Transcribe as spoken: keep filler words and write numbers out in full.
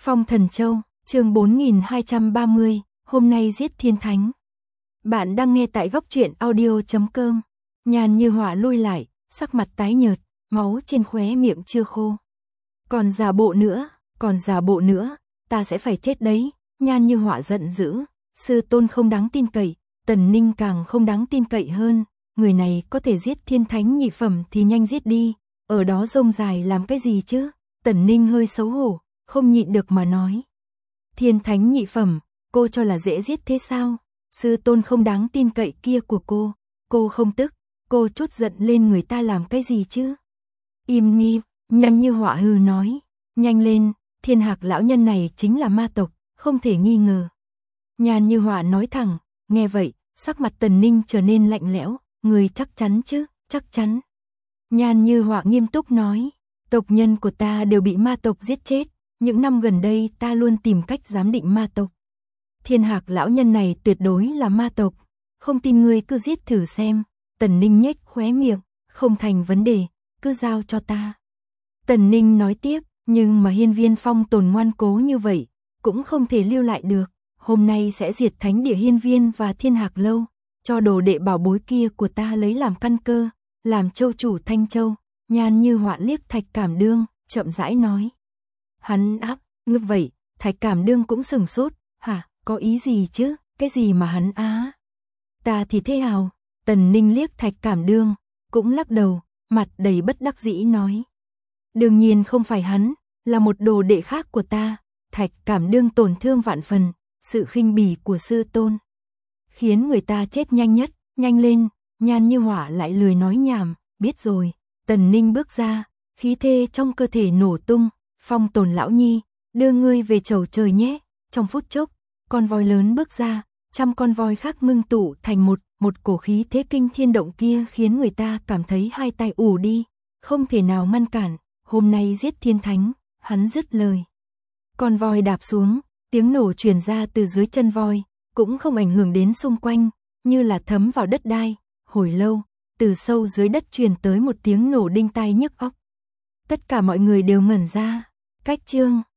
Phong Thần Châu, chương bốn nghìn hai trăm ba mươi, hôm nay giết thiên thánh. Bạn đang nghe tại góc truyện audio chấm com. Nhàn Như Họa lui lại, sắc mặt tái nhợt, máu trên khóe miệng chưa khô. Còn giả bộ nữa, còn giả bộ nữa, ta sẽ phải chết đấy. Nhàn Như Họa giận dữ, sư tôn không đáng tin cậy, Tần Ninh càng không đáng tin cậy hơn. Người này có thể giết thiên thánh nhị phẩm thì nhanh giết đi, ở đó rông dài làm cái gì chứ? Tần Ninh hơi xấu hổ, không nhịn được mà nói. Thiên thánh nhị phẩm, cô cho là dễ giết thế sao? Sư tôn không đáng tin cậy kia của cô, cô không tức, cô chút giận lên người ta làm cái gì chứ? Im nghiêm, Nhàn Như Họa hừ nói, nhanh lên, Thiên Hạc lão nhân này chính là ma tộc, không thể nghi ngờ. Nhàn Như Họa nói thẳng, nghe vậy, sắc mặt Tần Ninh trở nên lạnh lẽo, người chắc chắn chứ, chắc chắn. Nhàn Như Họa nghiêm túc nói, tộc nhân của ta đều bị ma tộc giết chết, những năm gần đây ta luôn tìm cách giám định ma tộc. Thiên Hạc lão nhân này tuyệt đối là ma tộc, không tin ngươi cứ giết thử xem. Tần Ninh nhếch khóe miệng, không thành vấn đề, cứ giao cho ta. Tần Ninh nói tiếp, nhưng mà hiên viên phong tồn ngoan cố như vậy, cũng không thể lưu lại được. Hôm nay sẽ diệt thánh địa hiên viên và Thiên Hạc lâu, cho đồ đệ bảo bối kia của ta lấy làm căn cơ, làm châu chủ Thanh Châu. Nhàn Như Họa liếc Thạch Cảm Đương, chậm rãi nói. Hắn áp, ngư vậy, Thạch Cảm Đương cũng sừng sốt, hả, có ý gì chứ, cái gì mà hắn á? Ta thì thế hào, Tần Ninh liếc Thạch Cảm Đương, cũng lắc đầu, mặt đầy bất đắc dĩ nói. Đương nhiên không phải hắn, là một đồ đệ khác của ta. Thạch Cảm Đương tổn thương vạn phần, sự khinh bỉ của sư tôn khiến người ta chết nhanh nhất, nhanh lên. Nhàn Như Họa lại lười nói nhảm, biết rồi. Tần Ninh bước ra, khí thế trong cơ thể nổ tung, Phong Tồn lão nhi, đưa ngươi về chầu trời nhé. Trong phút chốc, con voi lớn bước ra, trăm con voi khác ngưng tụ thành một, một cổ khí thế kinh thiên động kia khiến người ta cảm thấy hai tay ù đi, không thể nào ngăn cản. Hôm nay giết thiên thánh, hắn dứt lời. Con voi đạp xuống, tiếng nổ truyền ra từ dưới chân voi, cũng không ảnh hưởng đến xung quanh, như là thấm vào đất đai. Hồi lâu, từ sâu dưới đất truyền tới một tiếng nổ đinh tai nhức óc. Tất cả mọi người đều ngẩn ra. Cách chương